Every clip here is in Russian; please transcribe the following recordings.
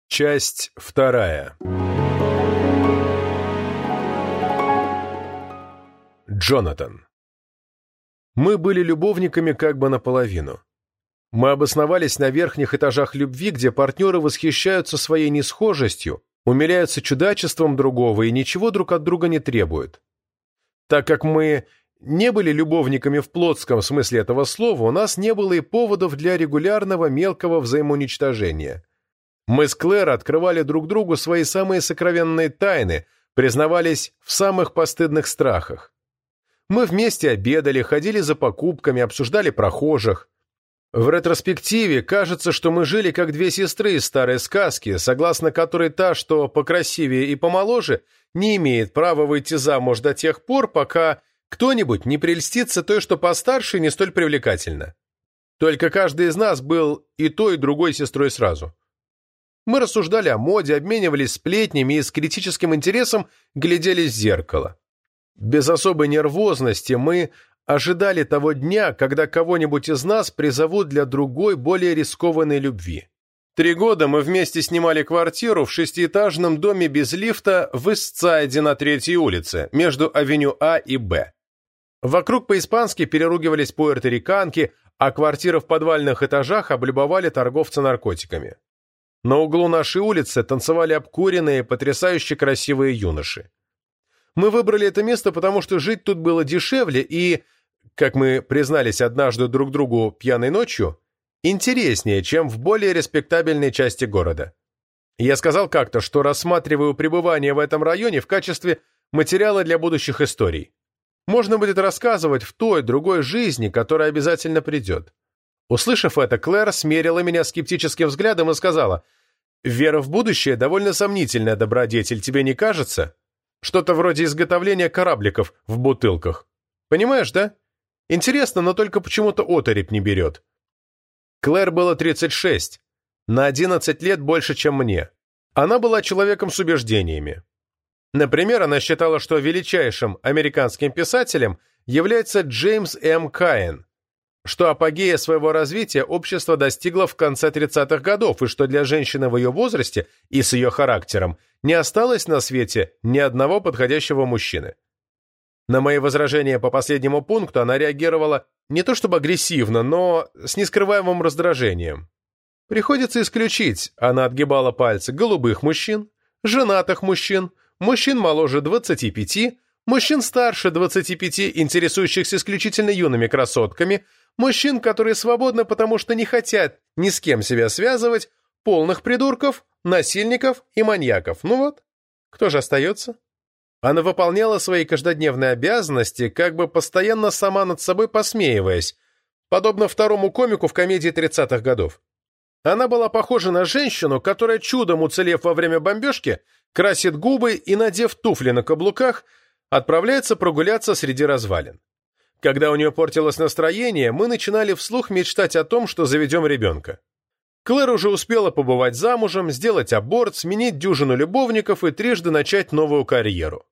Часть вторая. Джонатан. Мы были любовниками как бы наполовину. Мы обосновались на верхних этажах любви, где партнеры восхищаются своей несхожестью, умиляются чудачеством другого и ничего друг от друга не требуют. Так как мы не были любовниками в плотском смысле этого слова, у нас не было и поводов для регулярного мелкого взаимоуничтожения. Мы с Клэр открывали друг другу свои самые сокровенные тайны, признавались в самых постыдных страхах. Мы вместе обедали, ходили за покупками, обсуждали прохожих. В ретроспективе кажется, что мы жили как две сестры из старой сказки, согласно которой та, что покрасивее и помоложе, не имеет права выйти замуж до тех пор, пока кто-нибудь не прельстится той, что постарше и не столь привлекательна. Только каждый из нас был и той, и другой сестрой сразу. Мы рассуждали о моде, обменивались сплетнями и с критическим интересом глядели в зеркало. Без особой нервозности мы ожидали того дня, когда кого-нибудь из нас призовут для другой, более рискованной любви. 3 года мы вместе снимали квартиру в 6-этажном доме без лифта в Ист-Сайде на 3-й улице, между авеню А и Б. Вокруг по-испански переругивались пуэрториканки, а квартиры в подвальных этажах облюбовали торговцы наркотиками. На углу нашей улицы танцевали обкуренные, потрясающе красивые юноши. Мы выбрали это место, потому что жить тут было дешевле и, как мы признались однажды друг другу пьяной ночью, интереснее, чем в более респектабельной части города. Я сказал как-то, что рассматриваю пребывание в этом районе в качестве материала для будущих историй. Можно будет рассказывать в той, другой жизни, которая обязательно придет. Услышав это, Клэр смерила меня скептическим взглядом и сказала: «Вера в будущее довольно сомнительная добродетель, тебе не кажется? Что-то вроде изготовления корабликов в бутылках. Понимаешь, да? Интересно, но только почему-то оторопь не берет». Клэр было 36, на 11 лет больше, чем мне. Она была человеком с убеждениями. Например, она считала, что величайшим американским писателем является Джеймс М. Каин, что апогея своего развития общество достигло в конце 30-х годов, и что для женщины в ее возрасте и с ее характером не осталось на свете ни одного подходящего мужчины. На мои возражения по последнему пункту она реагировала не то чтобы агрессивно, но с нескрываемым раздражением. Приходится исключить, она отгибала пальцы, голубых мужчин, женатых мужчин, мужчин моложе 25, мужчин старше 25, интересующихся исключительно юными красотками, мужчин, которые свободны, потому что не хотят ни с кем себя связывать, полных придурков, насильников и маньяков. Ну вот, кто же остается? Она выполняла свои каждодневные обязанности, как бы постоянно сама над собой посмеиваясь, подобно второму комику в комедии 30-х годов. Она была похожа на женщину, которая, чудом уцелев во время бомбежки, красит губы и, надев туфли на каблуках, отправляется прогуляться среди развалин. Когда у нее портилось настроение, мы начинали вслух мечтать о том, что заведем ребенка. Клэр уже успела побывать замужем, сделать аборт, сменить дюжину любовников и трижды начать новую карьеру.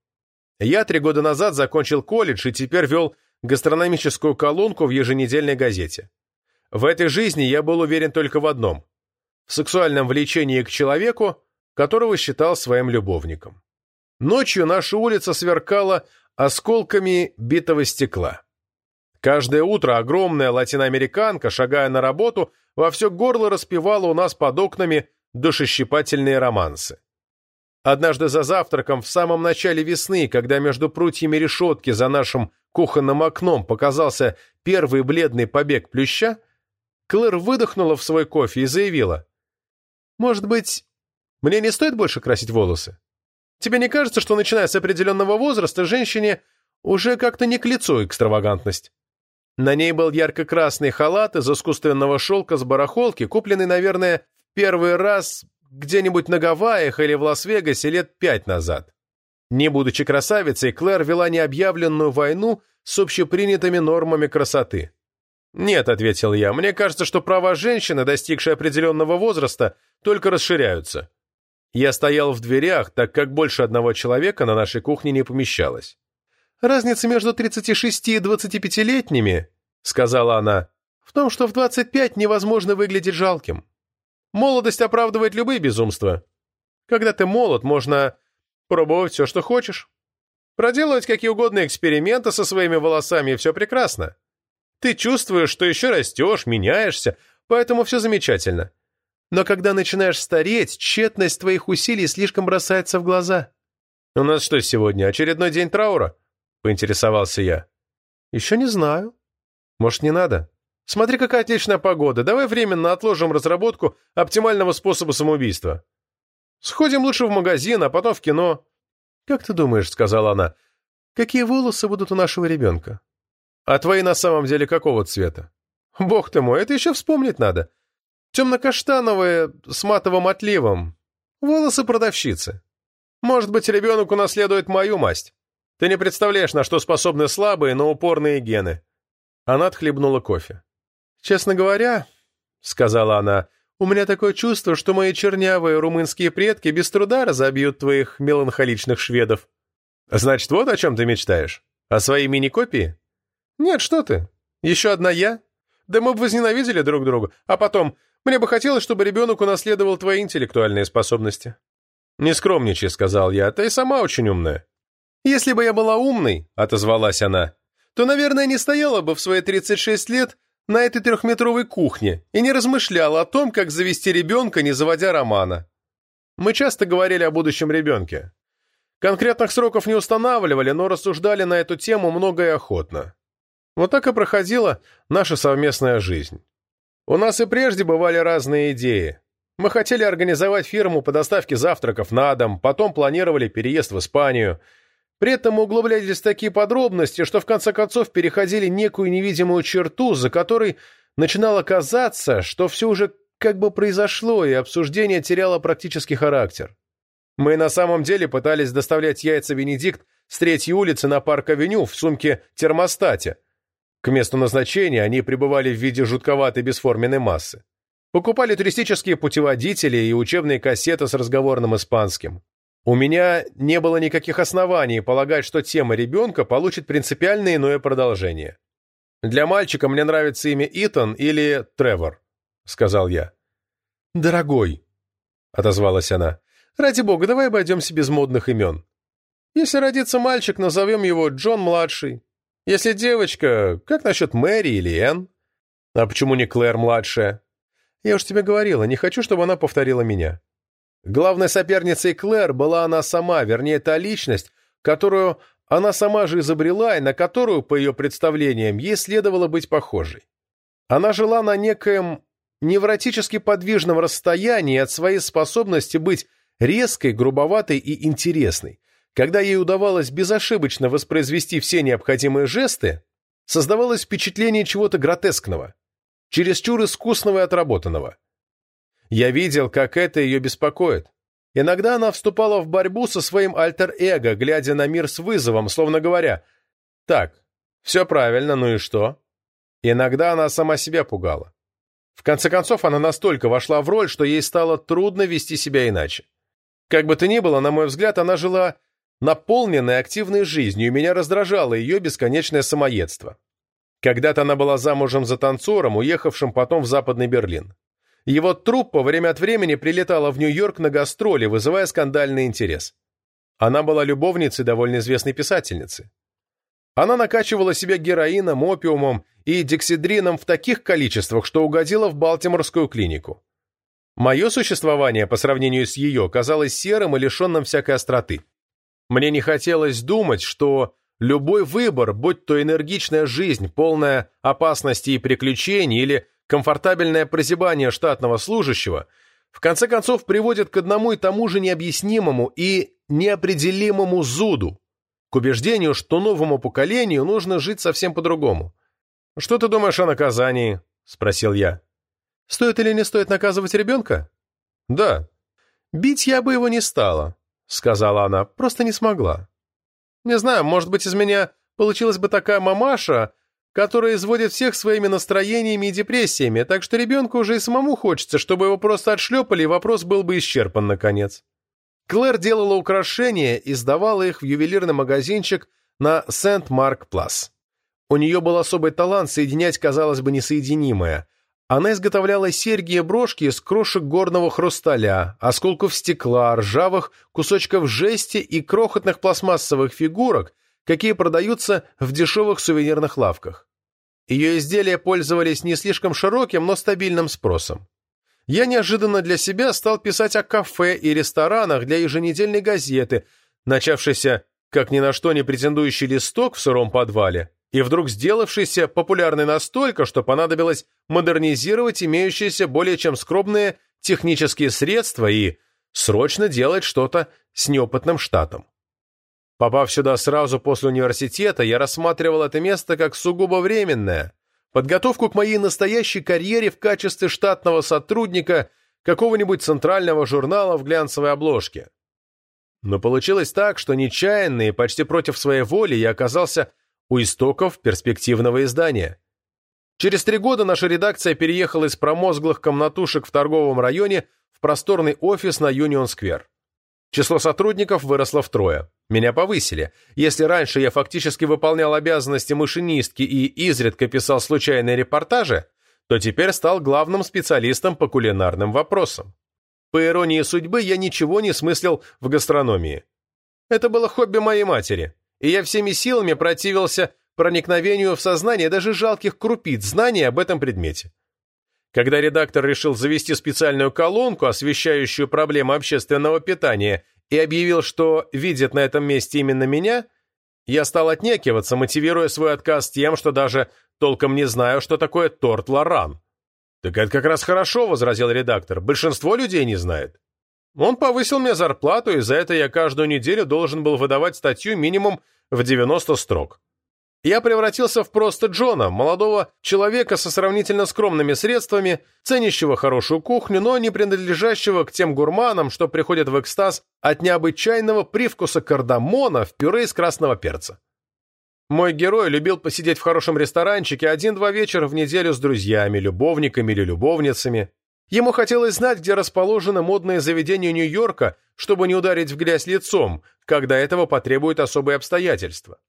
Я 3 года назад закончил колледж и теперь вел гастрономическую колонку в еженедельной газете. В этой жизни я был уверен только в одном – в сексуальном влечении к человеку, которого считал своим любовником. Ночью наша улица сверкала осколками битого стекла. Каждое утро огромная латиноамериканка, шагая на работу, во все горло распевала у нас под окнами душещипательные романсы. Однажды за завтраком в самом начале весны, когда между прутьями решетки за нашим кухонным окном показался первый бледный побег плюща, Клэр выдохнула в свой кофе и заявила: «Может быть, мне не стоит больше красить волосы? Тебе не кажется, что, начиная с определенного возраста, женщине уже как-то не к лицу экстравагантность?» На ней был ярко-красный халат из искусственного шелка с барахолки, купленный, наверное, в первый раз где-нибудь на Гавайях или в Лас-Вегасе лет 5 назад. Не будучи красавицей, Клэр вела необъявленную войну с общепринятыми нормами красоты. «Нет», — ответил я, — «мне кажется, что права женщины, достигшей определенного возраста, только расширяются». Я стоял в дверях, так как больше одного человека на нашей кухне не помещалось. «Разница между 36 и 25-летними, — сказала она, — в том, что в 25 невозможно выглядеть жалким. Молодость оправдывает любые безумства. Когда ты молод, можно пробовать все, что хочешь. Проделывать какие угодно эксперименты со своими волосами, и все прекрасно. Ты чувствуешь, что еще растешь, меняешься, поэтому все замечательно. Но когда начинаешь стареть, тщетность твоих усилий слишком бросается в глаза. «У нас что сегодня, очередной день траура?» — поинтересовался я. «Еще не знаю. Может, не надо? Смотри, какая отличная погода. Давай временно отложим разработку оптимального способа самоубийства. Сходим лучше в магазин, а потом в кино». «Как ты думаешь, — сказала она, — какие волосы будут у нашего ребенка? А твои на самом деле какого цвета? Бог ты мой, это еще вспомнить надо. Темно-каштановые с матовым отливом. Волосы продавщицы. Может быть, ребенок унаследует мою масть. Ты не представляешь, на что способны слабые, но упорные гены». Она отхлебнула кофе. «Честно говоря, — сказала она, — у меня такое чувство, что мои чернявые румынские предки без труда разобьют твоих меланхоличных шведов». «Значит, вот о чем ты мечтаешь? О своей мини-копии?» «Нет, что ты. Еще одна я. Да мы бы возненавидели друг друга. А потом, мне бы хотелось, чтобы ребенок унаследовал твои интеллектуальные способности». «Не скромничай, — сказал я, — ты и сама очень умная». «Если бы я была умной, — отозвалась она, — то, наверное, не стояла бы в свои 36 лет на этой 3-метровой кухне и не размышляла о том, как завести ребенка, не заводя романа. Мы часто говорили о будущем ребенке. Конкретных сроков не устанавливали, но рассуждали на эту тему много и охотно. Вот так и проходила наша совместная жизнь. У нас и прежде бывали разные идеи. Мы хотели организовать фирму по доставке завтраков на дом, потом планировали переезд в Испанию. При этом мы углублялись в такие подробности, что в конце концов переходили некую невидимую черту, за которой начинало казаться, что все уже как бы произошло, и обсуждение теряло практический характер. Мы на самом деле пытались доставлять яйца «Венедикт» с 3-й улицы на Парк-авеню в сумке-термостате. К месту назначения они пребывали в виде жутковатой бесформенной массы. Покупали туристические путеводители и учебные кассеты с разговорным испанским. У меня не было никаких оснований полагать, что тема ребенка получит принципиально иное продолжение. «Для мальчика мне нравится имя Итан или Тревор», — сказал я. «Дорогой», — отозвалась она, — «ради бога, давай обойдемся без модных имен. Если родится мальчик, назовем его Джон-младший. Если девочка, как насчет Мэри или Энн? А почему не Клэр-младшая? Я уж тебе говорила, не хочу, чтобы она повторила меня». Главной соперницей Клэр была она сама, вернее, та личность, которую она сама же изобрела и на которую, по ее представлениям, ей следовало быть похожей. Она жила на некоем невротически подвижном расстоянии от своей способности быть резкой, грубоватой и интересной. Когда ей удавалось безошибочно воспроизвести все необходимые жесты, создавалось впечатление чего-то гротескного, чересчур искусного и отработанного. Я видел, как это ее беспокоит. Иногда она вступала в борьбу со своим альтер-эго, глядя на мир с вызовом, словно говоря: «Так, все правильно, ну и что?» Иногда она сама себя пугала. В конце концов, она настолько вошла в роль, что ей стало трудно вести себя иначе. Как бы то ни было, на мой взгляд, она жила наполненной активной жизнью, и меня раздражало ее бесконечное самоедство. Когда-то она была замужем за танцором, уехавшим потом в Западный Берлин. Его труппа время от времени прилетала в Нью-Йорк на гастроли, вызывая скандальный интерес. Она была любовницей довольно известной писательницы. Она накачивала себя героином, опиумом и дексидрином в таких количествах, что угодила в Балтиморскую клинику. Мое существование, по сравнению с ее, казалось серым и лишенным всякой остроты. Мне не хотелось думать, что любой выбор, будь то энергичная жизнь, полная опасностей и приключений, или комфортабельное прозябание штатного служащего, в конце концов приводит к одному и тому же необъяснимому и неопределимому зуду, к убеждению, что новому поколению нужно жить совсем по-другому. «Что ты думаешь о наказании?» — спросил я. «Стоит или не стоит наказывать ребенка?» «Да». «Бить я бы его не стала», — сказала она, — «просто не смогла. Не знаю, может быть, из меня получилась бы такая мамаша, которая изводит всех своими настроениями и депрессиями, так что ребенку уже и самому хочется, чтобы его просто отшлепали, и вопрос был бы исчерпан наконец». Клэр делала украшения и сдавала их в ювелирный магазинчик на Сент-Марк-Плас. У нее был особый талант соединять, казалось бы, несоединимое. Она изготовляла серьги и брошки из крошек горного хрусталя, осколков стекла, ржавых кусочков жести и крохотных пластмассовых фигурок, какие продаются в дешевых сувенирных лавках. Ее изделия пользовались не слишком широким, но стабильным спросом. Я неожиданно для себя стал писать о кафе и ресторанах для еженедельной газеты, начавшейся как ни на что не претендующий листок в сыром подвале, и вдруг сделавшийся популярной настолько, что понадобилось модернизировать имеющиеся более чем скромные технические средства и срочно делать что-то с неопытным штатом. Попав сюда сразу после университета, я рассматривал это место как сугубо временное, подготовку к моей настоящей карьере в качестве штатного сотрудника какого-нибудь центрального журнала в глянцевой обложке. Но получилось так, что нечаянно и почти против своей воли я оказался у истоков перспективного издания. Через 3 года наша редакция переехала из промозглых комнатушек в торговом районе в просторный офис на Юнион-сквер. Число сотрудников выросло втрое. Меня повысили. Если раньше я фактически выполнял обязанности машинистки и изредка писал случайные репортажи, то теперь стал главным специалистом по кулинарным вопросам. По иронии судьбы, я ничего не смыслил в гастрономии. Это было хобби моей матери, и я всеми силами противился проникновению в сознание даже жалких крупиц знаний об этом предмете. Когда редактор решил завести специальную колонку, освещающую проблемы общественного питания, и объявил, что видит на этом месте именно меня, я стал отнекиваться, мотивируя свой отказ тем, что даже толком не знаю, что такое торт Лоран. «Так это как раз хорошо», — возразил редактор, — «большинство людей не знает». Он повысил мне зарплату, и за это я каждую неделю должен был выдавать статью минимум в 90 строк. Я превратился в просто Джона, молодого человека со сравнительно скромными средствами, ценящего хорошую кухню, но не принадлежащего к тем гурманам, что приходят в экстаз от необычайного привкуса кардамона в пюре из красного перца. Мой герой любил посидеть в хорошем ресторанчике 1-2 вечера в неделю с друзьями, любовниками или любовницами. Ему хотелось знать, где расположены модные заведения Нью-Йорка, чтобы не ударить в грязь лицом, когда этого потребуют особые обстоятельства.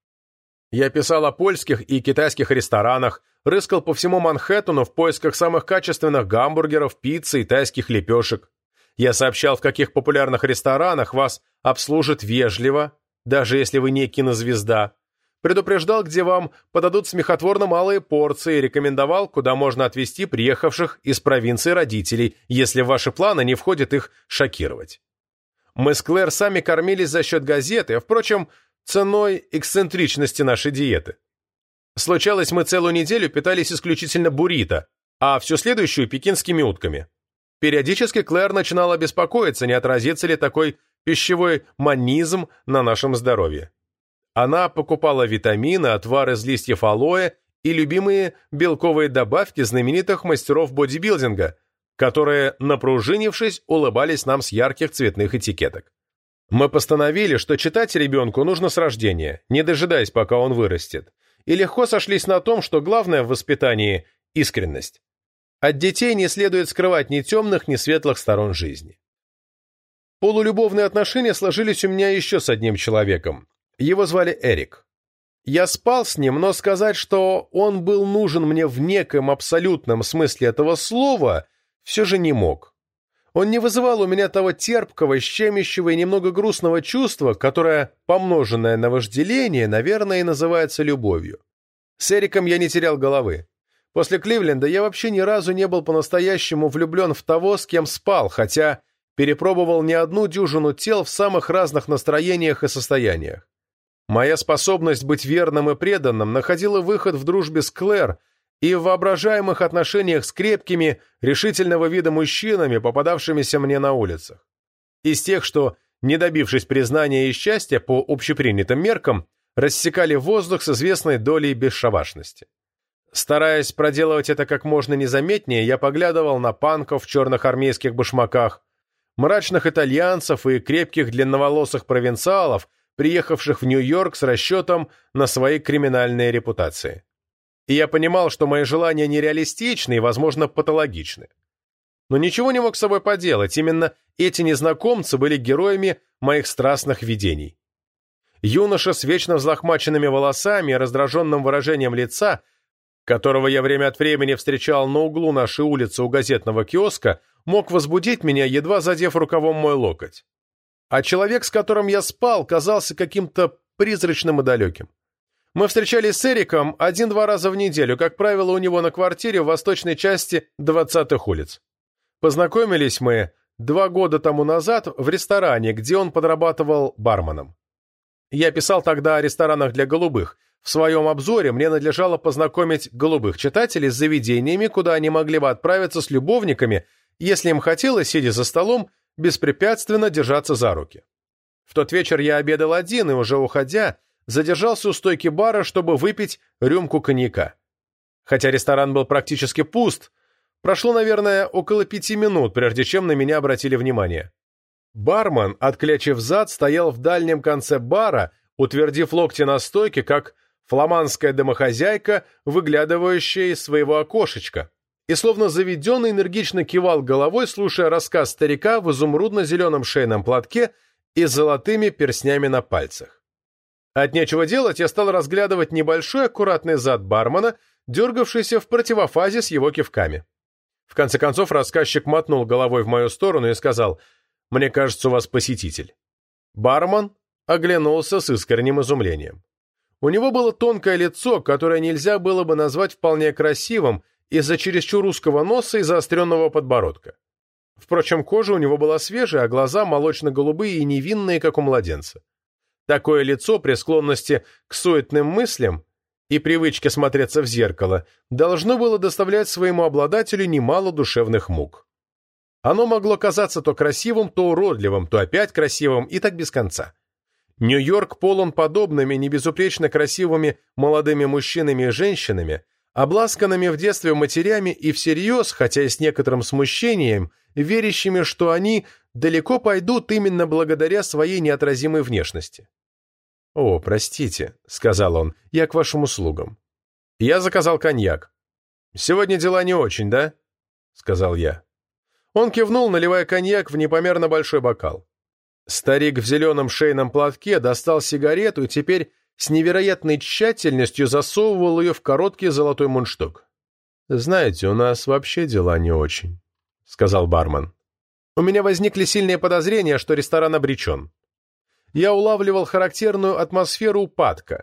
Я писал о польских и китайских ресторанах, рыскал по всему Манхэттену в поисках самых качественных гамбургеров, пиццы и тайских лепешек. Я сообщал, в каких популярных ресторанах вас обслужат вежливо, даже если вы не кинозвезда. Предупреждал, где вам подадут смехотворно малые порции, и рекомендовал, куда можно отвезти приехавших из провинции родителей, если в ваши планы не входит их шокировать. Мы с Клэр сами кормились за счет газеты, а, впрочем, ценой эксцентричности нашей диеты. Случалось, мы целую неделю питались исключительно буррито, а всю следующую – пекинскими утками. Периодически Клэр начинала беспокоиться, не отразится ли такой пищевой манизм на нашем здоровье. Она покупала витамины, отвар из листьев алоэ и любимые белковые добавки знаменитых мастеров бодибилдинга, которые, напружинившись, улыбались нам с ярких цветных этикеток. Мы постановили, что читать ребенку нужно с рождения, не дожидаясь, пока он вырастет, и легко сошлись на том, что главное в воспитании – искренность. От детей не следует скрывать ни темных, ни светлых сторон жизни. Полулюбовные отношения сложились у меня еще с одним человеком. Его звали Эрик. Я спал с ним, но сказать, что он был нужен мне в неком абсолютном смысле этого слова, все же не мог. Он не вызывал у меня того терпкого, щемящего и немного грустного чувства, которое, помноженное на вожделение, наверное, и называется любовью. С Эриком я не терял головы. После Кливленда я вообще ни разу не был по-настоящему влюблен в того, с кем спал, хотя перепробовал не одну дюжину тел в самых разных настроениях и состояниях. Моя способность быть верным и преданным находила выход в дружбе с Клэр и в воображаемых отношениях с крепкими, решительного вида мужчинами, попадавшимися мне на улицах. Из тех, что, не добившись признания и счастья по общепринятым меркам, рассекали воздух с известной долей бесшабашности. Стараясь проделывать это как можно незаметнее, я поглядывал на панков в черных армейских башмаках, мрачных итальянцев и крепких длинноволосых провинциалов, приехавших в Нью-Йорк с расчетом на свои криминальные репутации. И я понимал, что мои желания нереалистичны и, возможно, патологичны. Но ничего не мог с собой поделать, именно эти незнакомцы были героями моих страстных видений. Юноша с вечно взлохмаченными волосами и раздраженным выражением лица, которого я время от времени встречал на углу нашей улицы у газетного киоска, мог возбудить меня, едва задев рукавом мой локоть. А человек, с которым я спал, казался каким-то призрачным и далеким. Мы встречались с Эриком 1-2 раза в неделю, как правило, у него на квартире в восточной части 20-х улиц. Познакомились мы 2 года тому назад в ресторане, где он подрабатывал барменом. Я писал тогда о ресторанах для голубых. В своем обзоре мне надлежало познакомить голубых читателей с заведениями, куда они могли бы отправиться с любовниками, если им хотелось, сидя за столом, беспрепятственно держаться за руки. В тот вечер я обедал один и, уже уходя, задержался у стойки бара, чтобы выпить рюмку коньяка. Хотя ресторан был практически пуст, прошло, наверное, около 5 минут, прежде чем на меня обратили внимание. Бармен, отклячив зад, стоял в дальнем конце бара, утвердив локти на стойке, как фламандская домохозяйка, выглядывающая из своего окошечка, и словно заведенный энергично кивал головой, слушая рассказ старика в изумрудно-зеленом шейном платке и с золотыми перстнями на пальцах. От нечего делать я стал разглядывать небольшой аккуратный зад бармена, дергавшийся в противофазе с его кивками. В конце концов рассказчик мотнул головой в мою сторону и сказал: «Мне кажется, у вас посетитель». Бармен оглянулся с искренним изумлением. У него было тонкое лицо, которое нельзя было бы назвать вполне красивым из-за чересчур узкого носа и заостренного подбородка. Впрочем, кожа у него была свежая, а глаза молочно-голубые и невинные, как у младенца. Такое лицо при склонности к суетным мыслям и привычке смотреться в зеркало должно было доставлять своему обладателю немало душевных мук. Оно могло казаться то красивым, то уродливым, то опять красивым, и так без конца. Нью-Йорк полон подобными небезупречно красивыми молодыми мужчинами и женщинами, обласканными в детстве матерями и всерьез, хотя и с некоторым смущением, верящими, что они далеко пойдут именно благодаря своей неотразимой внешности. «О, простите», — сказал он, — «я к вашим услугам». Я заказал коньяк. «Сегодня дела не очень, да?» — сказал я. Он кивнул, наливая коньяк в непомерно большой бокал. Старик в зеленом шейном платке достал сигарету и теперь с невероятной тщательностью засовывал ее в короткий золотой мундштук. «Знаете, у нас вообще дела не очень», — сказал бармен. У меня возникли сильные подозрения, что ресторан обречен. Я улавливал характерную атмосферу упадка.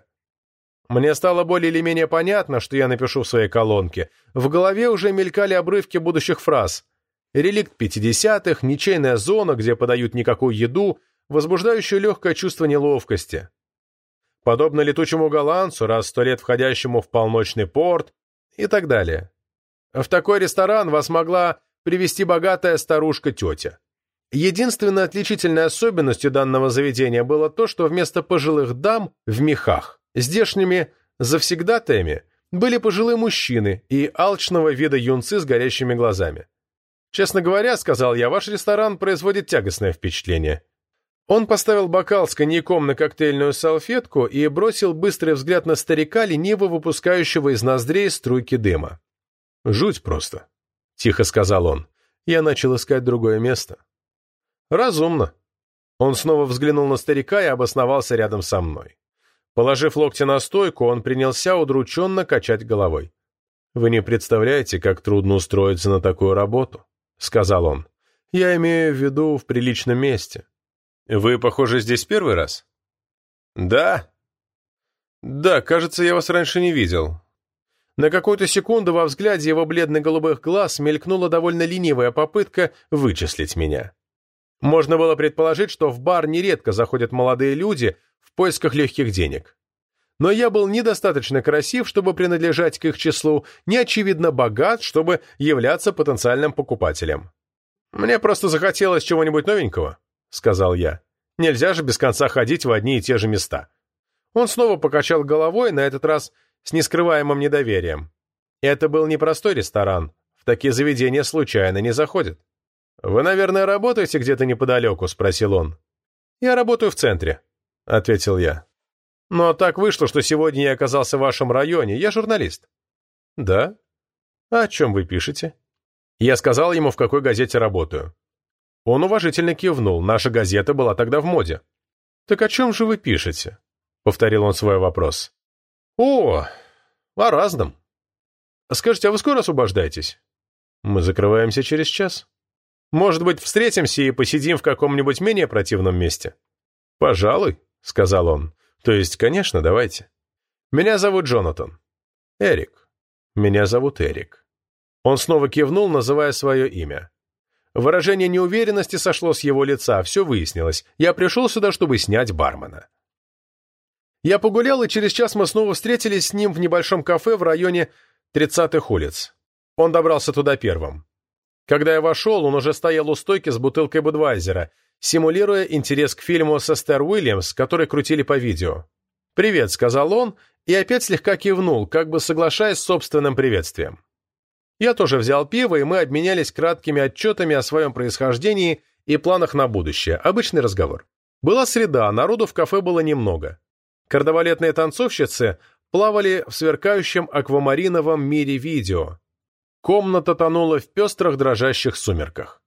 Мне стало более или менее понятно, что я напишу в своей колонке. В голове уже мелькали обрывки будущих фраз. Реликт 50-х, ничейная зона, где подают никакую еду, возбуждающую легкое чувство неловкости. Подобно летучему голландцу, раз в 100 лет входящему в полночный порт, и так далее. В такой ресторан вас могла привести богатая старушка-тетя. Единственной отличительной особенностью данного заведения было то, что вместо пожилых дам в мехах здешними завсегдатаями были пожилые мужчины и алчного вида юнцы с горящими глазами. «Честно говоря, — сказал я, — ваш ресторан производит тягостное впечатление». Он поставил бокал с коньяком на коктейльную салфетку и бросил быстрый взгляд на старика, лениво выпускающего из ноздрей струйки дыма. «Жуть просто», — тихо сказал он. «Я начал искать другое место». «Разумно». Он снова взглянул на старика и обосновался рядом со мной. Положив локти на стойку, он принялся удрученно качать головой. «Вы не представляете, как трудно устроиться на такую работу», — сказал он. «Я имею в виду в приличном месте». «Вы, похоже, здесь первый раз?» «Да». «Да, кажется, я вас раньше не видел». На какую-то секунду во взгляде его бледно-голубых глаз мелькнула довольно ленивая попытка вычислить меня. Можно было предположить, что в бар нередко заходят молодые люди в поисках легких денег. Но я был недостаточно красив, чтобы принадлежать к их числу, не очевидно богат, чтобы являться потенциальным покупателем. «Мне просто захотелось чего-нибудь новенького», — сказал я. «Нельзя же без конца ходить в одни и те же места». Он снова покачал головой, на этот раз с нескрываемым недоверием. Это был непростой ресторан. В такие заведения случайно не заходят. «Вы, наверное, работаете где-то неподалеку?» — спросил он. «Я работаю в центре», — ответил я. «Но так вышло, что сегодня я оказался в вашем районе. Я журналист». «Да? А о чем вы пишете?» Я сказал ему, в какой газете работаю. Он уважительно кивнул. Наша газета была тогда в моде. «Так о чем же вы пишете?» — повторил он свой вопрос. «О разном». Скажите, а вы скоро освобождаетесь? Мы закрываемся через час. Может быть, встретимся и посидим в каком-нибудь менее противном месте? Пожалуй, сказал он. То есть, конечно, давайте. Меня зовут Джонатан. Эрик. Меня зовут Эрик. Он снова кивнул, называя свое имя. Выражение неуверенности сошло с его лица, все выяснилось. Я пришел сюда, чтобы снять бармена. Я погулял, и через час мы снова встретились с ним в небольшом кафе в районе 30-х улиц. Он добрался туда первым. Когда я вошел, он уже стоял у стойки с бутылкой Будвайзера, симулируя интерес к фильму с Эстер Уильямс, который крутили по видео. «Привет», — сказал он, и опять слегка кивнул, как бы соглашаясь с собственным приветствием. Я тоже взял пиво, и мы обменялись краткими отчетами о своем происхождении и планах на будущее. Обычный разговор. Была среда, народу в кафе было немного. Кардебалетные танцовщицы плавали в сверкающем аквамариновом мире видео. Комната тонула в пестрых дрожащих сумерках.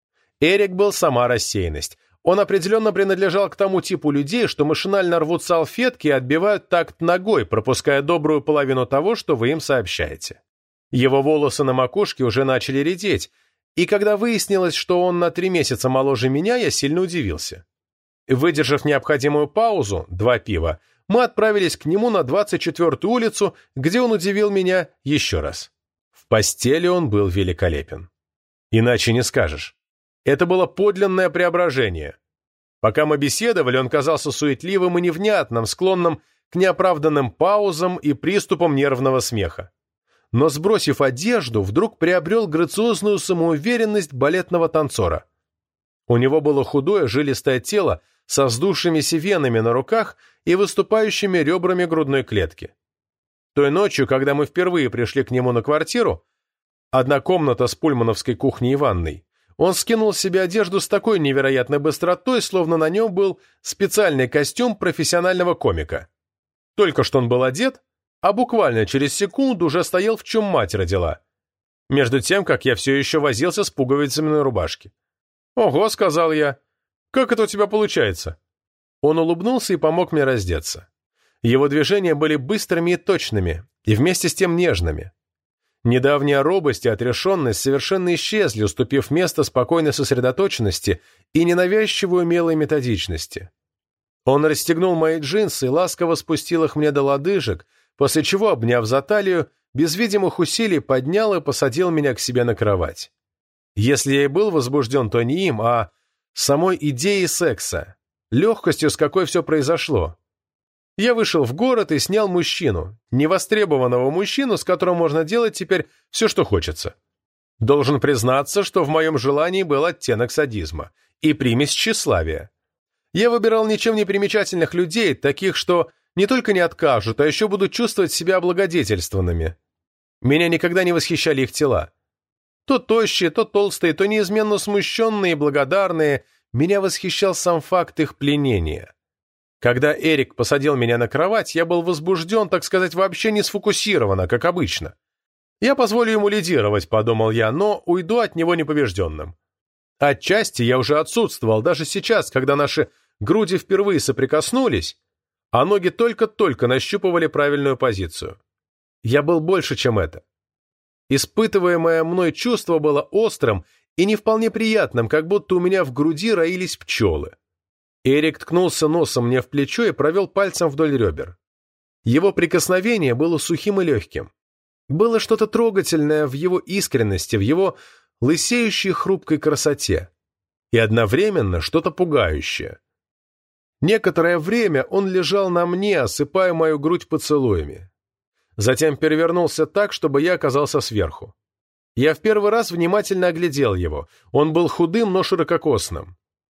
Эрик был сама рассеянность. Он определенно принадлежал к тому типу людей, что машинально рвут салфетки и отбивают такт ногой, пропуская добрую половину того, что вы им сообщаете. Его волосы на макушке уже начали редеть, и когда выяснилось, что он на 3 месяца моложе меня, я сильно удивился. Выдержав необходимую паузу, 2 пива, мы отправились к нему на 24-ю улицу, где он удивил меня еще раз. В постели он был великолепен. Иначе не скажешь. Это было подлинное преображение. Пока мы беседовали, он казался суетливым и невнятным, склонным к неоправданным паузам и приступам нервного смеха. Но, сбросив одежду, вдруг приобрел грациозную самоуверенность балетного танцора. У него было худое, жилистое тело со вздувшимися венами на руках и выступающими ребрами грудной клетки. Той ночью, когда мы впервые пришли к нему на квартиру, одна комната с пульмановской кухней и ванной, он скинул с себя одежду с такой невероятной быстротой, словно на нем был специальный костюм профессионального комика. Только что он был одет, а буквально через секунду уже стоял, в чем мать родила. Между тем, как я все еще возился с пуговицами на рубашке. «Ого», — сказал я, — «как это у тебя получается?» Он улыбнулся и помог мне раздеться. Его движения были быстрыми и точными, и вместе с тем нежными. Недавняя робость и отрешенность совершенно исчезли, уступив место спокойной сосредоточенности и ненавязчивой умелой методичности. Он расстегнул мои джинсы и ласково спустил их мне до лодыжек, после чего, обняв за талию, без видимых усилий поднял и посадил меня к себе на кровать. Если я и был возбужден, то не им, а самой идеей секса, легкостью, с какой все произошло. Я вышел в город и снял мужчину, невостребованного мужчину, с которым можно делать теперь все, что хочется. Должен признаться, что в моем желании был оттенок садизма и примесь тщеславия. Я выбирал ничем не примечательных людей, таких, что не только не откажут, а еще будут чувствовать себя облагодетельствованными. Меня никогда не восхищали их тела. То тощие, то толстые, то неизменно смущенные и благодарные. Меня восхищал сам факт их пленения. Когда Эрик посадил меня на кровать, я был возбужден, так сказать, вообще не сфокусированно, как обычно. Я позволю ему лидировать, подумал я, но уйду от него непобежденным. Отчасти я уже отсутствовал, даже сейчас, когда наши груди впервые соприкоснулись, а ноги только-только нащупывали правильную позицию. Я был больше, чем это. Испытываемое мной чувство было острым и не вполне приятным, как будто у меня в груди роились пчелы. Эрик ткнулся носом мне в плечо и провел пальцем вдоль ребер. Его прикосновение было сухим и легким. Было что-то трогательное в его искренности, в его лысеющей хрупкой красоте. И одновременно что-то пугающее. Некоторое время он лежал на мне, осыпая мою грудь поцелуями. Затем перевернулся так, чтобы я оказался сверху. Я в первый раз внимательно оглядел его. Он был худым, но ширококосным.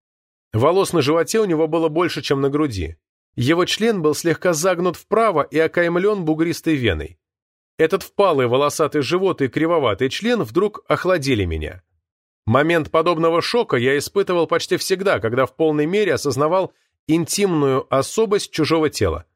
Волос на животе у него было больше, чем на груди. Его член был слегка загнут вправо и окаймлен бугристой веной. Этот впалый волосатый живот и кривоватый член вдруг охладили меня. Момент подобного шока я испытывал почти всегда, когда в полной мере осознавал интимную особость чужого тела.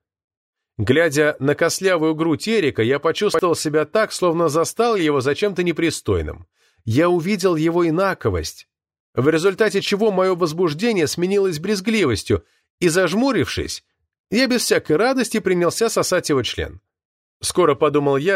Глядя на костлявую грудь Эрика, я почувствовал себя так, словно застал его за чем-то непристойным. Я увидел его инаковость, в результате чего мое возбуждение сменилось брезгливостью, и, зажмурившись, я без всякой радости принялся сосать его член. Скоро, подумал я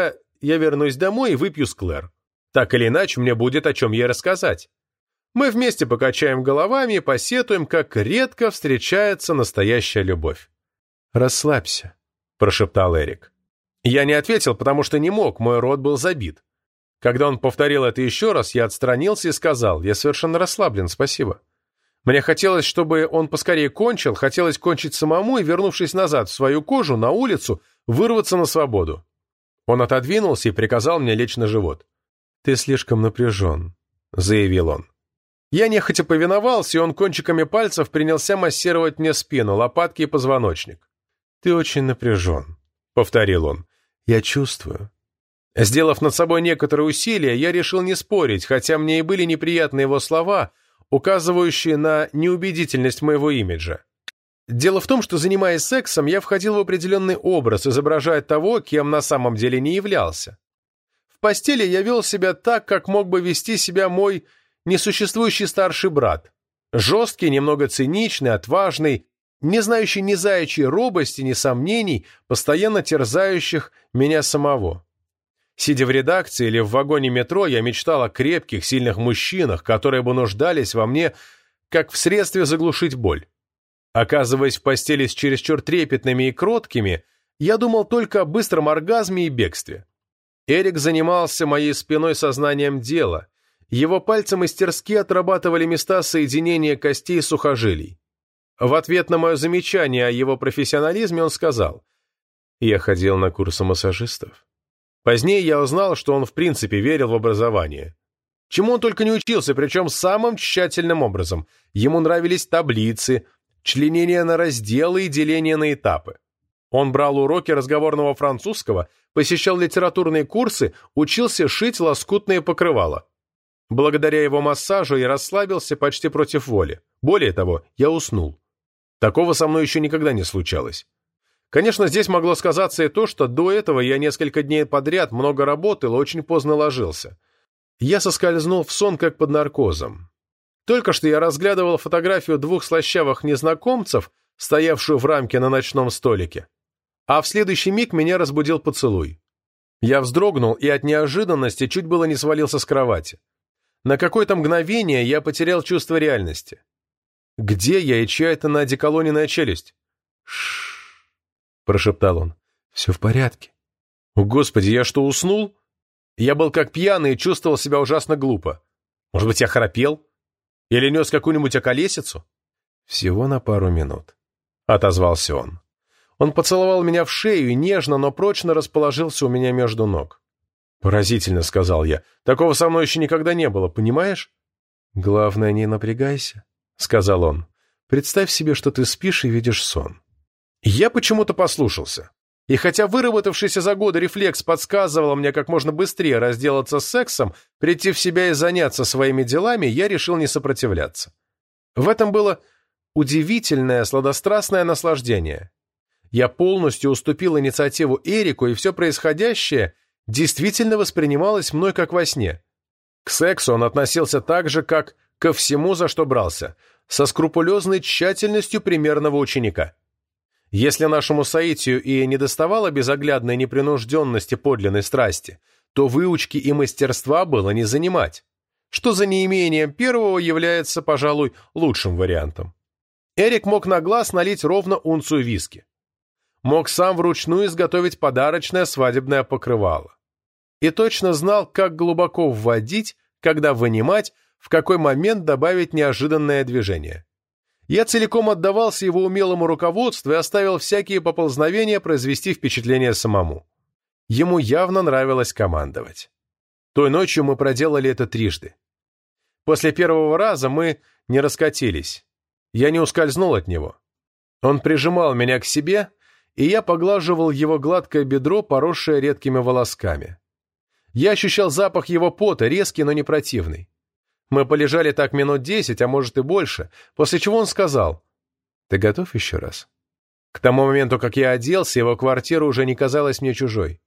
я вернусь домой и выпью с Клэр. Так или иначе, мне будет о чем ей рассказать. Мы вместе покачаем головами и посетуем, как редко встречается настоящая любовь. «Расслабься», — прошептал Эрик. Я не ответил, потому что не мог, мой рот был забит. Когда он повторил это еще раз, я отстранился и сказал: «Я совершенно расслаблен, спасибо». Мне хотелось, чтобы он поскорее кончил, хотелось кончить самому и, вернувшись назад в свою кожу, на улицу, вырваться на свободу. Он отодвинулся и приказал мне лечь на живот. «Ты слишком напряжен», — заявил он. Я нехотя повиновался, и он кончиками пальцев принялся массировать мне спину, лопатки и позвоночник. «Ты очень напряжен», — повторил он. «Я чувствую». Сделав над собой некоторые усилия, я решил не спорить, хотя мне и были неприятны его слова, указывающие на неубедительность моего имиджа. Дело в том, что, занимаясь сексом, я входил в определенный образ, изображая того, кем на самом деле не являлся. В постели я вел себя так, как мог бы вести себя мой несуществующий старший брат. Жесткий, немного циничный, отважный, не знающий ни заячьей робости, ни сомнений, постоянно терзающих меня самого. Сидя в редакции или в вагоне метро, я мечтал о крепких, сильных мужчинах, которые бы нуждались во мне, как в средстве заглушить боль. Оказываясь в постели с чересчур трепетными и кроткими, я думал только о быстром оргазме и бегстве. Эрик занимался моей спиной сознанием дела. Его пальцы мастерски отрабатывали места соединения костей и сухожилий. В ответ на мое замечание о его профессионализме он сказал: «Я ходил на курсы массажистов». Позднее я узнал, что он в принципе верил в образование. Чему он только не учился, причем самым тщательным образом. Ему нравились таблицы, членение на разделы и деление на этапы. Он брал уроки разговорного французского, посещал литературные курсы, учился шить лоскутные покрывала. Благодаря его массажу я расслабился почти против воли. Более того, я уснул. Такого со мной еще никогда не случалось. Конечно, здесь могло сказаться и то, что до этого я несколько дней подряд много работал и очень поздно ложился. Я соскользнул в сон как под наркозом. Только что я разглядывал фотографию двух слащавых незнакомцев, стоявшую в рамке на ночном столике, а в следующий миг меня разбудил поцелуй. Я вздрогнул и от неожиданности чуть было не свалился с кровати. На какое-то мгновение я потерял чувство реальности. Где я и чья это наодеколоненная челюсть? «Ш-ш-ш», прошептал он. «Все в порядке». О, Господи, я что, уснул? Я был как пьяный и чувствовал себя ужасно глупо. Может быть, я храпел? Или нес какую-нибудь околесицу? «Всего на пару минут», — отозвался он. Он поцеловал меня в шею и нежно, но прочно расположился у меня между ног. «Поразительно», — сказал я. «Такого со мной еще никогда не было, понимаешь?» «Главное, не напрягайся», — сказал он. «Представь себе, что ты спишь и видишь сон». Я почему-то послушался. И хотя выработавшийся за годы рефлекс подсказывал мне как можно быстрее разделаться с сексом, прийти в себя и заняться своими делами, я решил не сопротивляться. В этом было удивительное, сладострастное наслаждение. Я полностью уступил инициативу Эрику, и все происходящее действительно воспринималось мной как во сне. К сексу он относился так же, как ко всему, за что брался, со скрупулезной тщательностью примерного ученика. Если нашему соитию и недоставало безоглядной непринужденности подлинной страсти, то выучки и мастерства было не занимать, что за неимением первого является, пожалуй, лучшим вариантом. Эрик мог на глаз налить ровно унцию виски. Мог сам вручную изготовить подарочное свадебное покрывало. И точно знал, как глубоко вводить, когда вынимать, в какой момент добавить неожиданное движение. Я целиком отдавался его умелому руководству и оставил всякие поползновения произвести впечатление самому. Ему явно нравилось командовать. Той ночью мы проделали это трижды. После первого раза мы не раскатились. Я не ускользнул от него. Он прижимал меня к себе, и я поглаживал его гладкое бедро, поросшее редкими волосками. Я ощущал запах его пота, резкий, но не противный. Мы полежали так минут 10, а может и больше, после чего он сказал: «Ты готов еще раз?» К тому моменту, как я оделся, его квартира уже не казалась мне чужой.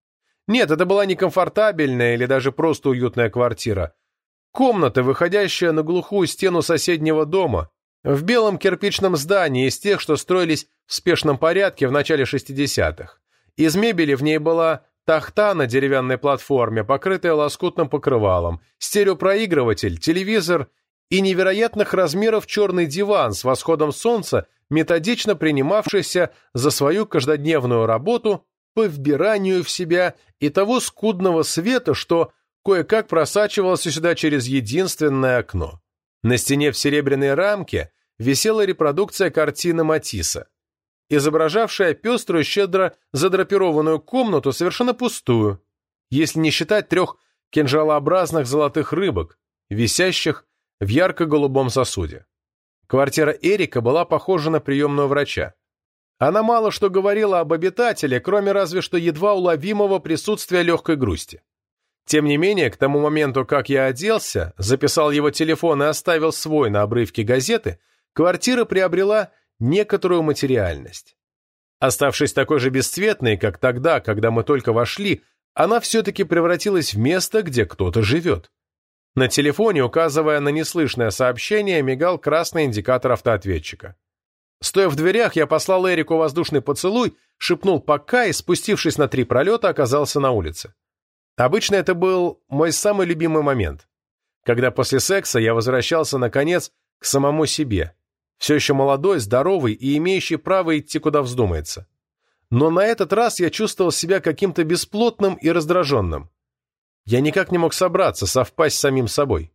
Нет, это была не комфортабельная или даже просто уютная квартира. Комната, выходящая на глухую стену соседнего дома, в белом кирпичном здании из тех, что строились в спешном порядке в начале 60-х. Из мебели в ней была тахта на деревянной платформе, покрытая лоскутным покрывалом, стереопроигрыватель, телевизор и невероятных размеров черный диван с восходом солнца, методично принимавшийся за свою каждодневную работу по вбиранию в себя и того скудного света, что кое-как просачивался сюда через единственное окно. На стене в серебряной рамке висела репродукция картины Матисса, изображавшая пеструю, щедро задрапированную комнату, совершенно пустую, если не считать 3 кинжалообразных золотых рыбок, висящих в ярко-голубом сосуде. Квартира Эрика была похожа на приемную врача. Она мало что говорила об обитателе, кроме разве что едва уловимого присутствия легкой грусти. Тем не менее, к тому моменту, как я оделся, записал его телефон и оставил свой на обрывке газеты, квартира приобрела некоторую материальность. Оставшись такой же бесцветной, как тогда, когда мы только вошли, она все-таки превратилась в место, где кто-то живет. На телефоне, указывая на неслышное сообщение, мигал красный индикатор автоответчика. Стоя в дверях, я послал Эрику воздушный поцелуй, шепнул «пока» и, спустившись на 3 пролета, оказался на улице. Обычно это был мой самый любимый момент, когда после секса я возвращался, наконец, к самому себе, все еще молодой, здоровый и имеющий право идти, куда вздумается. Но на этот раз я чувствовал себя каким-то бесплотным и раздраженным. Я никак не мог собраться, совпасть с самим собой.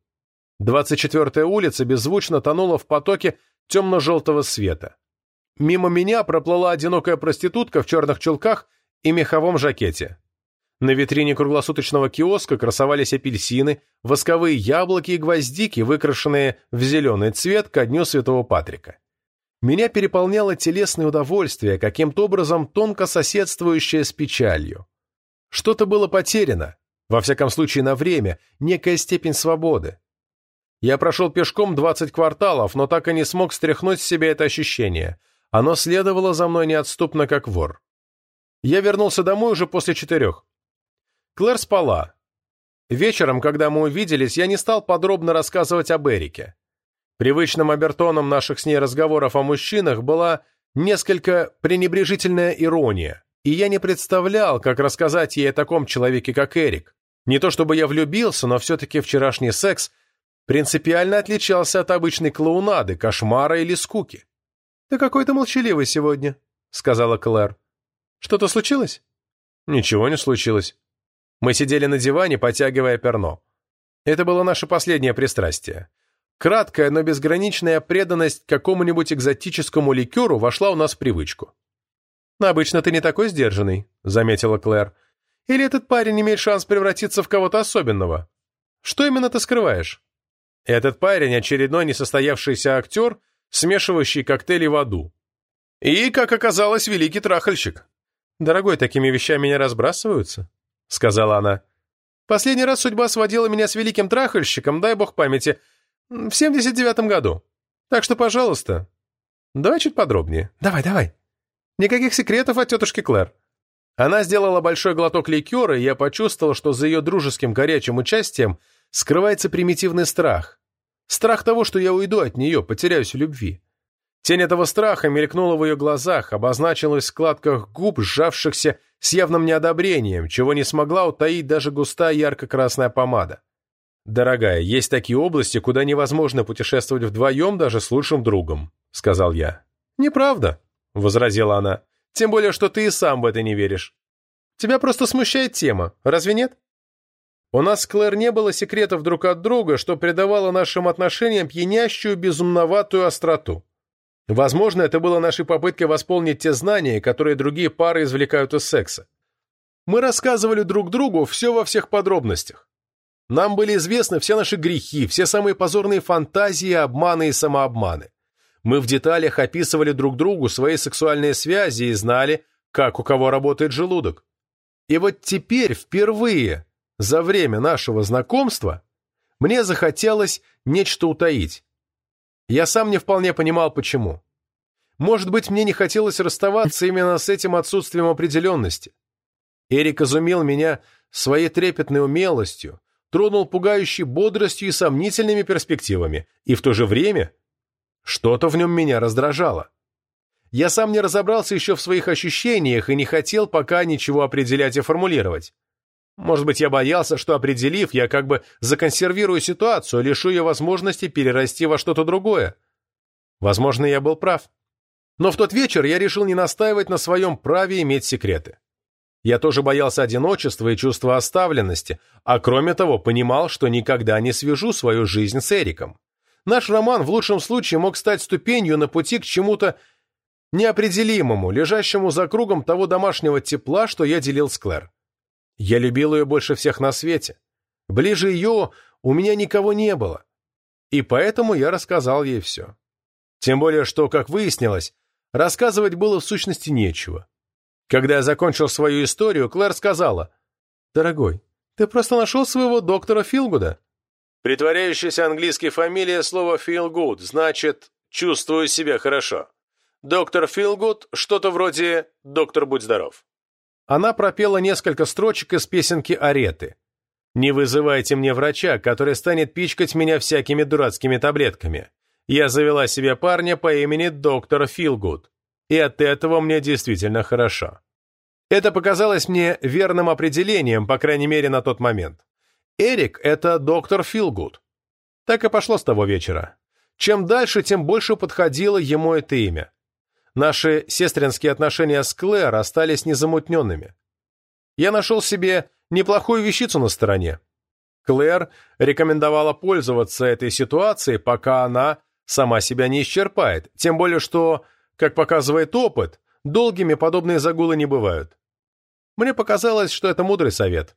24-я улица беззвучно тонула в потоке темно-желтого света. Мимо меня проплыла одинокая проститутка в черных чулках и меховом жакете. На витрине круглосуточного киоска красовались апельсины, восковые яблоки и гвоздики, выкрашенные в зеленый цвет ко дню Святого Патрика. Меня переполняло телесное удовольствие, каким-то образом тонко соседствующее с печалью. Что-то было потеряно, во всяком случае на время, некая степень свободы. Я прошел пешком 20 кварталов, но так и не смог стряхнуть с себя это ощущение. Оно следовало за мной неотступно, как вор. Я вернулся домой уже после 4. Клэр спала. Вечером, когда мы увиделись, я не стал подробно рассказывать об Эрике. Привычным обертоном наших с ней разговоров о мужчинах была несколько пренебрежительная ирония, и я не представлял, как рассказать ей о таком человеке, как Эрик. Не то чтобы я влюбился, но все-таки вчерашний секс принципиально отличался от обычной клоунады, кошмара или скуки. «Ты какой-то молчаливый сегодня», — сказала Клэр. «Что-то случилось?» «Ничего не случилось. Мы сидели на диване, потягивая перно. Это было наше последнее пристрастие. Краткая, но безграничная преданность к какому-нибудь экзотическому ликеру вошла у нас в привычку. «Обычно ты не такой сдержанный», — заметила Клэр. «Или этот парень имеет шанс превратиться в кого-то особенного? Что именно ты скрываешь?» «Этот парень — очередной несостоявшийся актер, смешивающий коктейли в аду. И, как оказалось, великий трахальщик». «Дорогой, такими вещами не разбрасываются», — сказала она. «Последний раз судьба сводила меня с великим трахальщиком, дай бог памяти, в 79-м году. Так что, пожалуйста, давай чуть подробнее. Давай. Никаких секретов от тетушки Клэр». Она сделала большой глоток ликера, и я почувствовал, что за ее дружеским горячим участием скрывается примитивный страх. Страх того, что я уйду от нее, потеряюсь в любви. Тень этого страха мелькнула в ее глазах, обозначилась в складках губ, сжавшихся с явным неодобрением, чего не смогла утаить даже густая ярко-красная помада. «Дорогая, есть такие области, куда невозможно путешествовать вдвоем даже с лучшим другом», — сказал я. «Неправда», — возразила она, — «тем более, что ты и сам в это не веришь. Тебя просто смущает тема, разве нет?» У нас с Клэр не было секретов друг от друга, что придавало нашим отношениям пьянящую, безумноватую остроту. Возможно, это было нашей попыткой восполнить те знания, которые другие пары извлекают из секса. Мы рассказывали друг другу все во всех подробностях. Нам были известны все наши грехи, все самые позорные фантазии, обманы и самообманы. Мы в деталях описывали друг другу свои сексуальные связи и знали, как у кого работает желудок. И вот теперь, впервые за время нашего знакомства, мне захотелось нечто утаить. Я сам не вполне понимал, почему. Может быть, мне не хотелось расставаться именно с этим отсутствием определенности. Эрик изумил меня своей трепетной умелостью, тронул пугающей бодростью и сомнительными перспективами, и в то же время что-то в нем меня раздражало. Я сам не разобрался еще в своих ощущениях и не хотел пока ничего определять и формулировать. Может быть, я боялся, что, определив, я как бы законсервирую ситуацию, лишу ее возможности перерасти во что-то другое. Возможно, я был прав. Но в тот вечер я решил не настаивать на своем праве иметь секреты. Я тоже боялся одиночества и чувства оставленности, а кроме того, понимал, что никогда не свяжу свою жизнь с Эриком. Наш роман в лучшем случае мог стать ступенью на пути к чему-то неопределимому, лежащему за кругом того домашнего тепла, что я делил с Клэр. Я любил ее больше всех на свете. Ближе ее у меня никого не было. И поэтому я рассказал ей все. Тем более, что, как выяснилось, рассказывать было в сущности нечего. Когда я закончил свою историю, Клэр сказала: «Дорогой, ты просто нашел своего доктора Филгуда». Притворяющаяся английской фамилия слова «feel good» значит «чувствую себя хорошо». Доктор Филгуд – что-то вроде «доктор, будь здоров». Она пропела несколько строчек из песенки Ареты. «Не вызывайте мне врача, который станет пичкать меня всякими дурацкими таблетками. Я завела себе парня по имени доктор Филгуд, и от этого мне действительно хорошо». Это показалось мне верным определением, по крайней мере, на тот момент. Эрик – это доктор Филгуд. Так и пошло с того вечера. Чем дальше, тем больше подходило ему это имя. Наши сестринские отношения с Клэр остались незамутненными. Я нашел себе неплохую вещицу на стороне. Клэр рекомендовала пользоваться этой ситуацией, пока она сама себя не исчерпает, тем более что, как показывает опыт, долгими подобные загулы не бывают. Мне показалось, что это мудрый совет.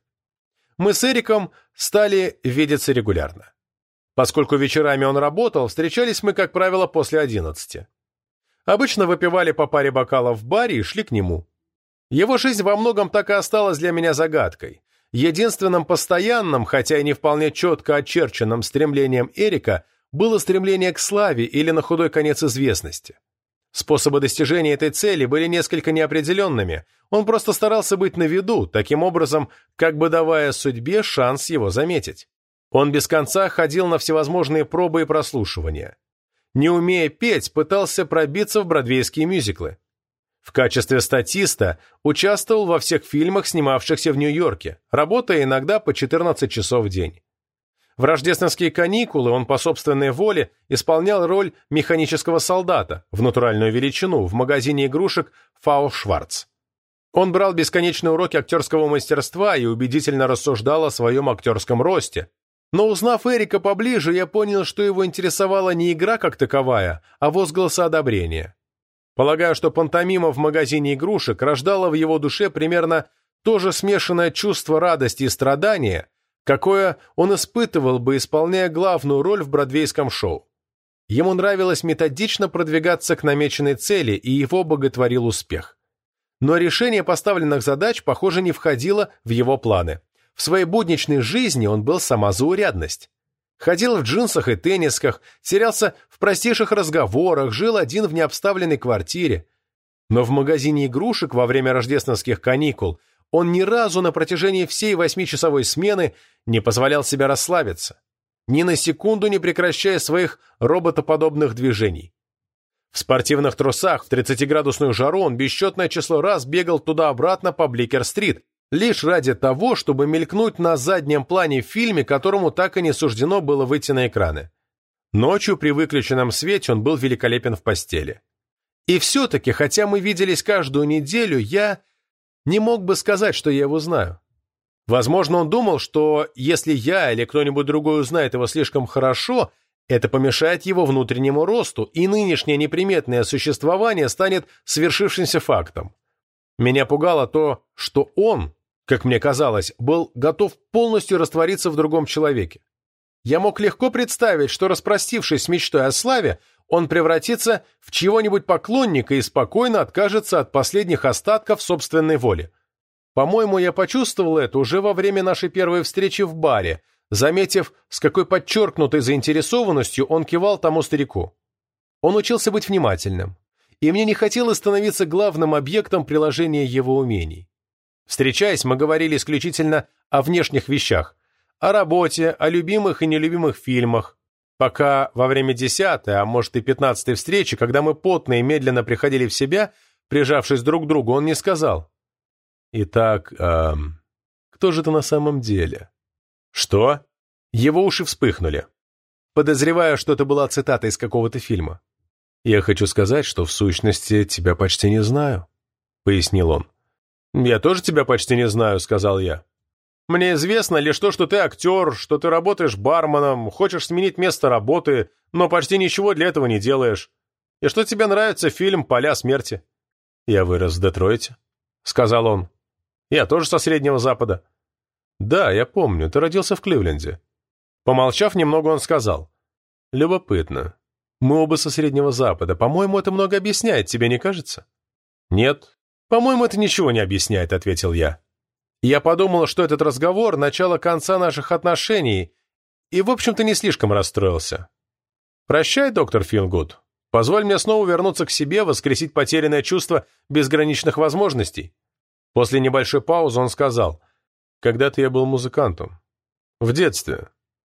Мы с Эриком стали видеться регулярно. Поскольку вечерами он работал, встречались мы, как правило, после 11. Обычно выпивали по паре бокалов в баре и шли к нему. Его жизнь во многом так и осталась для меня загадкой. Единственным постоянным, хотя и не вполне четко очерченным стремлением Эрика было стремление к славе или на худой конец известности. Способы достижения этой цели были несколько неопределенными, он просто старался быть на виду, таким образом, как бы давая судьбе шанс его заметить. Он без конца ходил на всевозможные пробы и прослушивания. Не умея петь, пытался пробиться в бродвейские мюзиклы. В качестве статиста участвовал во всех фильмах, снимавшихся в Нью-Йорке, работая иногда по 14 часов в день. В рождественские каникулы он по собственной воле исполнял роль механического солдата в натуральную величину в магазине игрушек «Фау Шварц». Он брал бесконечные уроки актерского мастерства и убедительно рассуждал о своем актерском росте. Но узнав Эрика поближе, я понял, что его интересовала не игра как таковая, а возгласы одобрения. Полагаю, что пантомима в магазине игрушек рождала в его душе примерно то же смешанное чувство радости и страдания, какое он испытывал бы, исполняя главную роль в бродвейском шоу. Ему нравилось методично продвигаться к намеченной цели, и его боготворил успех. Но решение поставленных задач, похоже, не входило в его планы. В своей будничной жизни он был сама заурядность. Ходил в джинсах и теннисках, терялся в простейших разговорах, жил один в необставленной квартире. Но в магазине игрушек во время рождественских каникул он ни разу на протяжении всей 8-часовой смены не позволял себе расслабиться, ни на секунду не прекращая своих роботоподобных движений. В спортивных трусах в 30-градусную жару он бесчетное число раз бегал туда-обратно по Бликер-стрит, лишь ради того, чтобы мелькнуть на заднем плане в фильме, которому так и не суждено было выйти на экраны. Ночью при выключенном свете он был великолепен в постели. И все-таки, хотя мы виделись каждую неделю, я не мог бы сказать, что я его знаю. Возможно, он думал, что если я или кто-нибудь другой узнает его слишком хорошо, это помешает его внутреннему росту, и нынешнее неприметное существование станет свершившимся фактом. Меня пугало то, что он, как мне казалось, был готов полностью раствориться в другом человеке. Я мог легко представить, что, распростившись с мечтой о славе, он превратится в чьего-нибудь поклонника и спокойно откажется от последних остатков собственной воли. По-моему, я почувствовал это уже во время нашей первой встречи в баре, заметив, с какой подчеркнутой заинтересованностью он кивал тому старику. Он учился быть внимательным, и мне не хотелось становиться главным объектом приложения его умений. Встречаясь, мы говорили исключительно о внешних вещах, о работе, о любимых и нелюбимых фильмах, пока во время 10-й, а может и 15-й встречи, когда мы потно и медленно приходили в себя, прижавшись друг к другу, он не сказал: «Итак, кто же ты на самом деле?» «Что?» Его уши вспыхнули. Подозреваю, что это была цитата из какого-то фильма. «Я хочу сказать, что в сущности тебя почти не знаю», — пояснил он. «Я тоже тебя почти не знаю», — сказал я. «Мне известно лишь то, что ты актер, что ты работаешь барменом, хочешь сменить место работы, но почти ничего для этого не делаешь, и что тебе нравится фильм «Поля смерти». «Я вырос в Детройте», — сказал он. «Я тоже со Среднего Запада». «Да, я помню, ты родился в Кливленде». Помолчав немного, он сказал: «Любопытно. Мы оба со Среднего Запада. По-моему, это много объясняет, тебе не кажется?» «Нет, по-моему, это ничего не объясняет», — ответил я. Я подумал, что этот разговор — начало конца наших отношений, и, в общем-то, не слишком расстроился. «Прощай, доктор Филгуд. Позволь мне снова вернуться к себе, воскресить потерянное чувство безграничных возможностей». После небольшой паузы он сказал: «Когда-то я был музыкантом. В детстве.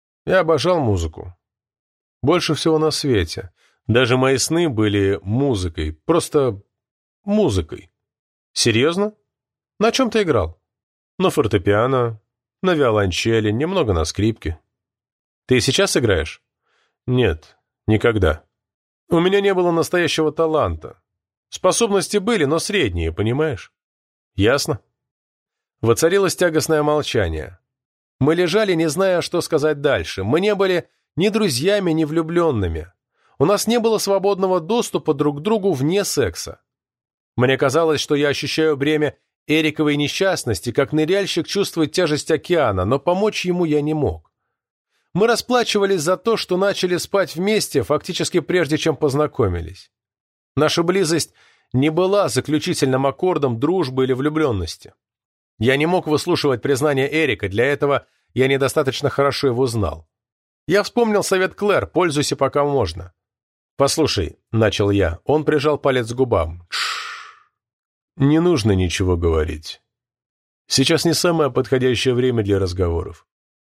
Я обожал музыку. Больше всего на свете. Даже мои сны были музыкой. Просто музыкой». «Серьезно? На чем ты играл?» «На фортепиано, на виолончели, немного на скрипке». «Ты и сейчас играешь?» «Нет, никогда. У меня не было настоящего таланта. Способности были, но средние, понимаешь?» «Ясно». Воцарилось тягостное молчание. Мы лежали, не зная, что сказать дальше. Мы не были ни друзьями, ни влюбленными. У нас не было свободного доступа друг к другу вне секса. Мне казалось, что я ощущаю бремя Эриковой несчастности, как ныряльщик чувствует тяжесть океана, но помочь ему я не мог. Мы расплачивались за то, что начали спать вместе, фактически прежде чем познакомились. Наша близость не была заключительным аккордом дружбы или влюбленности. Я не мог выслушивать признание Эрика, для этого я недостаточно хорошо его знал. Я вспомнил совет Клэр: пользуйся, пока можно. «Послушай», — начал я, он прижал палец к губам. «Тш, не нужно ничего говорить. Сейчас не самое подходящее время для разговоров».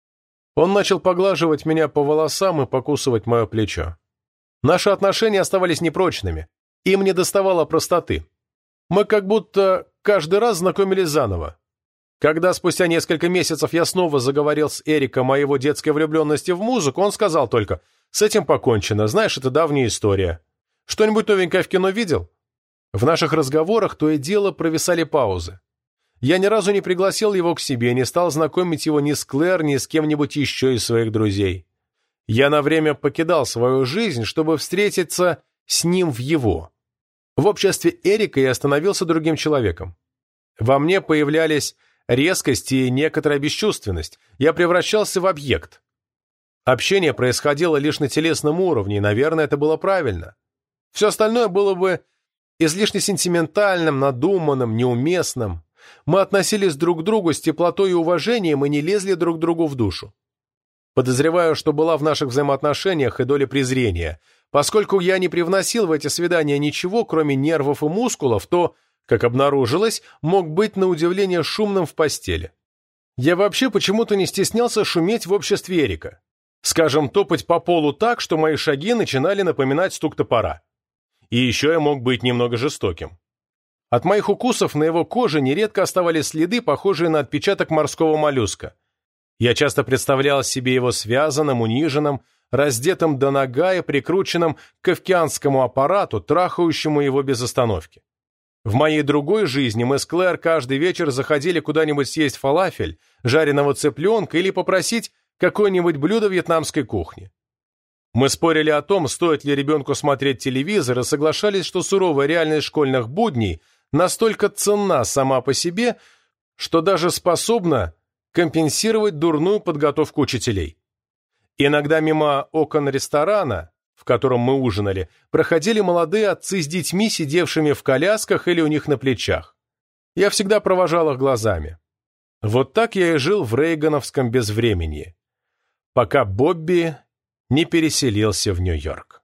Он начал поглаживать меня по волосам и покусывать мое плечо. Наши отношения оставались непрочными, им недоставало простоты. Мы как будто каждый раз знакомились заново. Когда спустя несколько месяцев я снова заговорил с Эриком о его детской влюбленности в музыку, он сказал только: «С этим покончено, знаешь, это давняя история. Что-нибудь новенькое в кино видел?» В наших разговорах то и дело провисали паузы. Я ни разу не пригласил его к себе, не стал знакомить его ни с Клэр, ни с кем-нибудь еще из своих друзей. Я на время покидал свою жизнь, чтобы встретиться с ним в его. В обществе Эрика я становился другим человеком. Во мне появлялись резкость и некоторая бесчувственность. Я превращался в объект. Общение происходило лишь на телесном уровне, и, наверное, это было правильно. Все остальное было бы излишне сентиментальным, надуманным, неуместным. Мы относились друг к другу с теплотой и уважением и не лезли друг другу в душу. Подозреваю, что была в наших взаимоотношениях и доля презрения. Поскольку я не привносил в эти свидания ничего, кроме нервов и мускулов, то, как обнаружилось, мог быть на удивление шумным в постели. Я вообще почему-то не стеснялся шуметь в обществе Эрика. Скажем, топать по полу так, что мои шаги начинали напоминать стук топора. И еще я мог быть немного жестоким. От моих укусов на его коже нередко оставались следы, похожие на отпечаток морского моллюска. Я часто представлял себе его связанным, униженным, раздетым до нога и прикрученным к кафкианскому аппарату, трахающему его без остановки. В моей другой жизни мы с Клэр каждый вечер заходили куда-нибудь съесть фалафель, жареного цыпленка или попросить какое-нибудь блюдо вьетнамской кухни. Мы спорили о том, стоит ли ребенку смотреть телевизор, и соглашались, что суровая реальность школьных будней настолько ценна сама по себе, что даже способна компенсировать дурную подготовку учителей. Иногда мимо окон ресторана, в котором мы ужинали, проходили молодые отцы с детьми, сидевшими в колясках или у них на плечах. Я всегда провожал их глазами. Вот так я и жил в рейгановском безвременье, пока Бобби не переселился в Нью-Йорк.